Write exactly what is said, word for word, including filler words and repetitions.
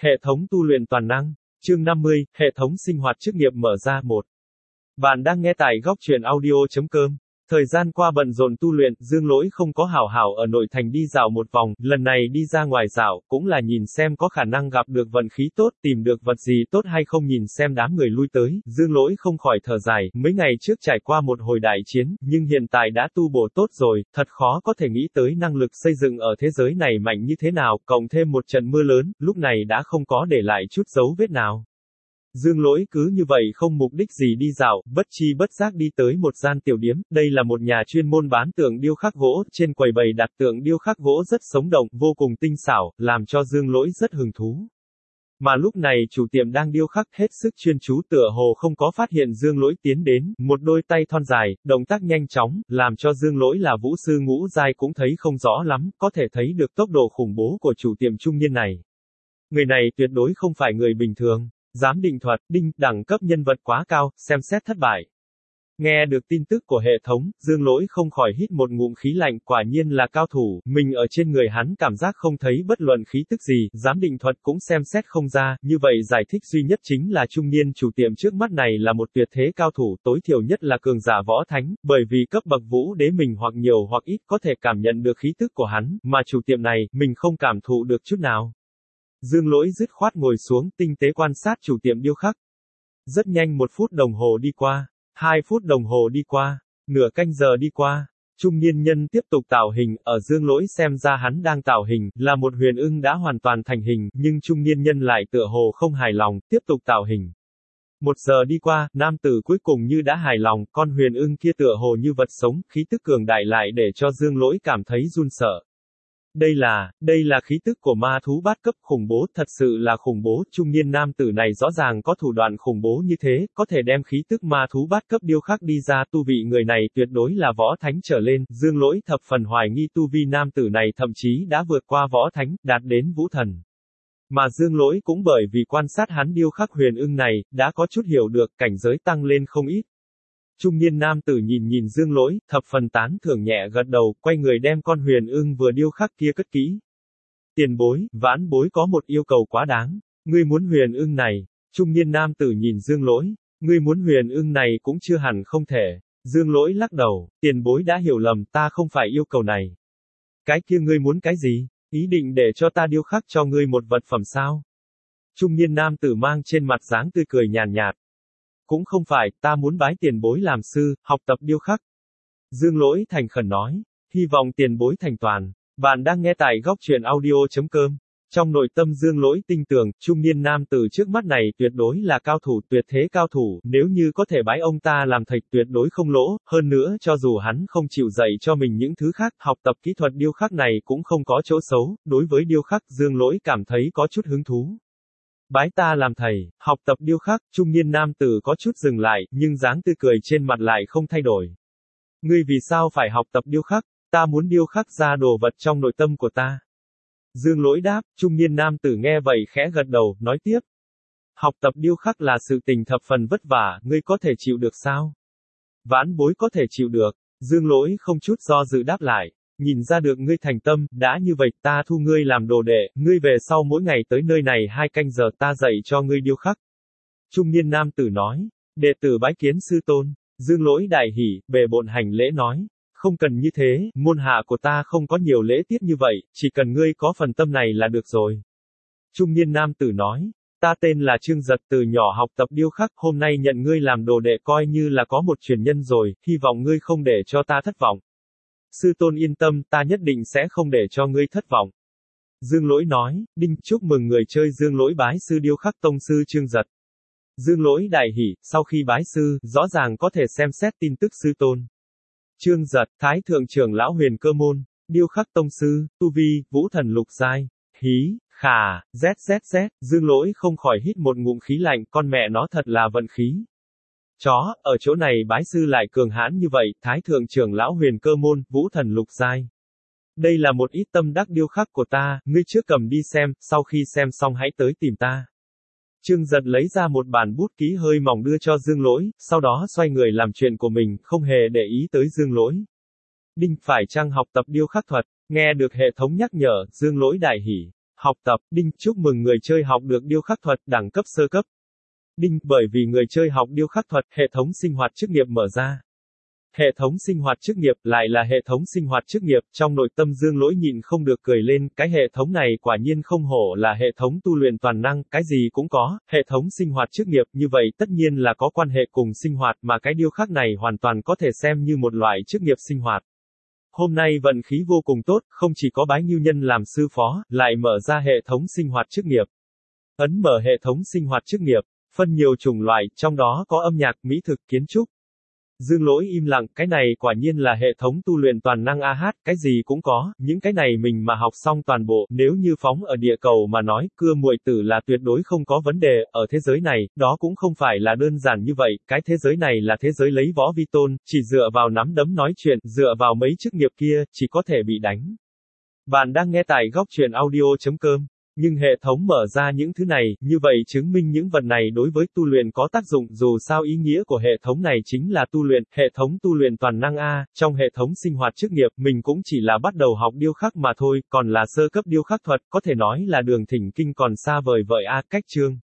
Hệ thống tu luyện toàn năng. Chương năm mươi, hệ thống sinh hoạt chức nghiệp mở ra một. Bạn đang nghe tại góc truyện audio.com. Thời gian qua bận rộn tu luyện, Dương Lỗi không có hảo hảo ở nội thành đi dạo một vòng, lần này đi ra ngoài dạo, cũng là nhìn xem có khả năng gặp được vận khí tốt, tìm được vật gì tốt hay không nhìn xem đám người lui tới, Dương Lỗi không khỏi thở dài, mấy ngày trước trải qua một hồi đại chiến, nhưng hiện tại đã tu bổ tốt rồi, thật khó có thể nghĩ tới năng lực xây dựng ở thế giới này mạnh như thế nào, cộng thêm một trận mưa lớn, lúc này đã không có để lại chút dấu vết nào. Dương Lỗi cứ như vậy không mục đích gì đi dạo, bất chi bất giác đi tới một gian tiểu điếm, đây là một nhà chuyên môn bán tượng điêu khắc gỗ, trên quầy bày đặt tượng điêu khắc gỗ rất sống động, vô cùng tinh xảo, làm cho Dương Lỗi rất hứng thú. Mà lúc này chủ tiệm đang điêu khắc hết sức chuyên chú tựa hồ không có phát hiện Dương Lỗi tiến đến, một đôi tay thon dài, động tác nhanh chóng, làm cho Dương Lỗi là vũ sư ngũ giai cũng thấy không rõ lắm, có thể thấy được tốc độ khủng bố của chủ tiệm trung niên này. Người này tuyệt đối không phải người bình thường. Giám định thuật, đinh, đẳng cấp nhân vật quá cao, xem xét thất bại. Nghe được tin tức của hệ thống, Dương Lỗi không khỏi hít một ngụm khí lạnh, quả nhiên là cao thủ, mình ở trên người hắn cảm giác không thấy bất luận khí tức gì, giám định thuật cũng xem xét không ra, như vậy giải thích duy nhất chính là trung niên chủ tiệm trước mắt này là một tuyệt thế cao thủ, tối thiểu nhất là cường giả võ thánh, bởi vì cấp bậc vũ đế mình hoặc nhiều hoặc ít có thể cảm nhận được khí tức của hắn, mà chủ tiệm này, mình không cảm thụ được chút nào. Dương Lỗi dứt khoát ngồi xuống, tinh tế quan sát chủ tiệm điêu khắc. Rất nhanh một phút đồng hồ đi qua, hai phút đồng hồ đi qua, nửa canh giờ đi qua, trung niên nhân tiếp tục tạo hình, ở Dương Lỗi xem ra hắn đang tạo hình, là một huyền ưng đã hoàn toàn thành hình, nhưng trung niên nhân lại tựa hồ không hài lòng, tiếp tục tạo hình. Một giờ đi qua, nam tử cuối cùng như đã hài lòng, con huyền ưng kia tựa hồ như vật sống, khí tức cường đại lại để cho Dương Lỗi cảm thấy run sợ. Đây là, đây là khí tức của ma thú bát cấp khủng bố, thật sự là khủng bố, trung niên nam tử này rõ ràng có thủ đoạn khủng bố như thế, có thể đem khí tức ma thú bát cấp điêu khắc đi ra, tu vị người này tuyệt đối là võ thánh trở lên, Dương Lỗi thập phần hoài nghi tu vi nam tử này thậm chí đã vượt qua võ thánh, đạt đến vũ thần. Mà Dương Lỗi cũng bởi vì quan sát hắn điêu khắc huyền ưng này, đã có chút hiểu được, cảnh giới tăng lên không ít. Trung niên nam tử nhìn nhìn Dương Lỗi, thập phần tán thưởng nhẹ gật đầu, quay người đem con huyền ưng vừa điêu khắc kia cất kỹ. Tiền bối, vãn bối có một yêu cầu quá đáng. Ngươi muốn huyền ưng này. Trung niên nam tử nhìn Dương Lỗi. Ngươi muốn huyền ưng này cũng chưa hẳn không thể. Dương Lỗi lắc đầu, tiền bối đã hiểu lầm, ta không phải yêu cầu này. Cái kia ngươi muốn cái gì? Ý định để cho ta điêu khắc cho ngươi một vật phẩm sao? Trung niên nam tử mang trên mặt dáng tươi cười nhàn nhạt. Cũng không phải, ta muốn bái tiền bối làm sư, học tập điêu khắc. Dương Lỗi thành khẩn nói, hy vọng tiền bối thành toàn. Bạn đang nghe tại góc truyện audio.com. Trong nội tâm Dương Lỗi tin tưởng, trung niên nam tử trước mắt này tuyệt đối là cao thủ, tuyệt thế cao thủ, nếu như có thể bái ông ta làm thầy tuyệt đối không lỗ, hơn nữa cho dù hắn không chịu dạy cho mình những thứ khác, học tập kỹ thuật điêu khắc này cũng không có chỗ xấu, đối với điêu khắc Dương Lỗi cảm thấy có chút hứng thú. Bái ta làm thầy, học tập điêu khắc, trung niên nam tử có chút dừng lại, nhưng dáng tươi cười trên mặt lại không thay đổi. Ngươi vì sao phải học tập điêu khắc? Ta muốn điêu khắc ra đồ vật trong nội tâm của ta. Dương Lỗi đáp, trung niên nam tử nghe vậy khẽ gật đầu, nói tiếp. Học tập điêu khắc là sự tình thập phần vất vả, ngươi có thể chịu được sao? Vãn bối có thể chịu được. Dương Lỗi không chút do dự đáp lại. Nhìn ra được ngươi thành tâm, đã như vậy, ta thu ngươi làm đồ đệ, ngươi về sau mỗi ngày tới nơi này hai canh giờ ta dạy cho ngươi điêu khắc. Trung niên nam tử nói, đệ tử bái kiến sư tôn, Dương Lỗi đại hỉ, bề bộn hành lễ nói, không cần như thế, môn hạ của ta không có nhiều lễ tiết như vậy, chỉ cần ngươi có phần tâm này là được rồi. Trung niên nam tử nói, ta tên là Trương Giật, từ nhỏ học tập điêu khắc, hôm nay nhận ngươi làm đồ đệ coi như là có một truyền nhân rồi, hy vọng ngươi không để cho ta thất vọng. Sư tôn yên tâm, ta nhất định sẽ không để cho ngươi thất vọng. Dương Lỗi nói, đinh, chúc mừng người chơi Dương Lỗi bái sư điêu khắc tông sư Trương Giật. Dương Lỗi đại hỉ, sau khi bái sư, rõ ràng có thể xem xét tin tức sư tôn. Trương Giật, Thái thượng trưởng lão Huyền Cơ môn, điêu khắc tông sư, tu vi, vũ thần lục giai. Hí, khà, zzz, Dương Lỗi không khỏi hít một ngụm khí lạnh, con mẹ nó thật là vận khí. Chó, ở chỗ này bái sư lại cường hãn như vậy, Thái thượng trưởng lão Huyền Cơ môn, vũ thần lục giai. Đây là một ít tâm đắc điêu khắc của ta, ngươi trước cầm đi xem, sau khi xem xong hãy tới tìm ta. Trương Giật lấy ra một bản bút ký hơi mỏng đưa cho Dương Lỗi, sau đó xoay người làm chuyện của mình, không hề để ý tới Dương Lỗi. Đinh, phải chăng học tập điêu khắc thuật, nghe được hệ thống nhắc nhở, Dương Lỗi đại hỉ. Học tập, đinh, chúc mừng người chơi học được điêu khắc thuật, đẳng cấp sơ cấp. Đinh, bởi vì người chơi học điêu khắc thuật, hệ thống sinh hoạt chức nghiệp mở ra. Hệ thống sinh hoạt chức nghiệp, lại là hệ thống sinh hoạt chức nghiệp, trong nội tâm Dương Lỗi nhịn không được cười lên, cái hệ thống này quả nhiên không hổ là hệ thống tu luyện toàn năng, cái gì cũng có, hệ thống sinh hoạt chức nghiệp, như vậy tất nhiên là có quan hệ cùng sinh hoạt, mà cái điêu khắc này hoàn toàn có thể xem như một loại chức nghiệp sinh hoạt. Hôm nay vận khí vô cùng tốt, không chỉ có bái Ngưu Nhân làm sư phó, lại mở ra hệ thống sinh hoạt chức nghiệp. Ấn mở hệ thống sinh hoạt chức nghiệp, phân nhiều chủng loại, trong đó có âm nhạc, mỹ thực, kiến trúc. Dương Lỗi im lặng, cái này quả nhiên là hệ thống tu luyện toàn năng a hát, cái gì cũng có, những cái này mình mà học xong toàn bộ, nếu như phóng ở địa cầu mà nói, cưa muội tử là tuyệt đối không có vấn đề, ở thế giới này, đó cũng không phải là đơn giản như vậy, cái thế giới này là thế giới lấy võ vi tôn, chỉ dựa vào nắm đấm nói chuyện, dựa vào mấy chức nghiệp kia, chỉ có thể bị đánh. Bạn đang nghe tại góc truyện audio.com. Nhưng hệ thống mở ra những thứ này, như vậy chứng minh những vật này đối với tu luyện có tác dụng, dù sao ý nghĩa của hệ thống này chính là tu luyện, hệ thống tu luyện toàn năng A, trong hệ thống sinh hoạt chức nghiệp, mình cũng chỉ là bắt đầu học điêu khắc mà thôi, còn là sơ cấp điêu khắc thuật, có thể nói là đường thỉnh kinh còn xa vời vợi A, cách chương.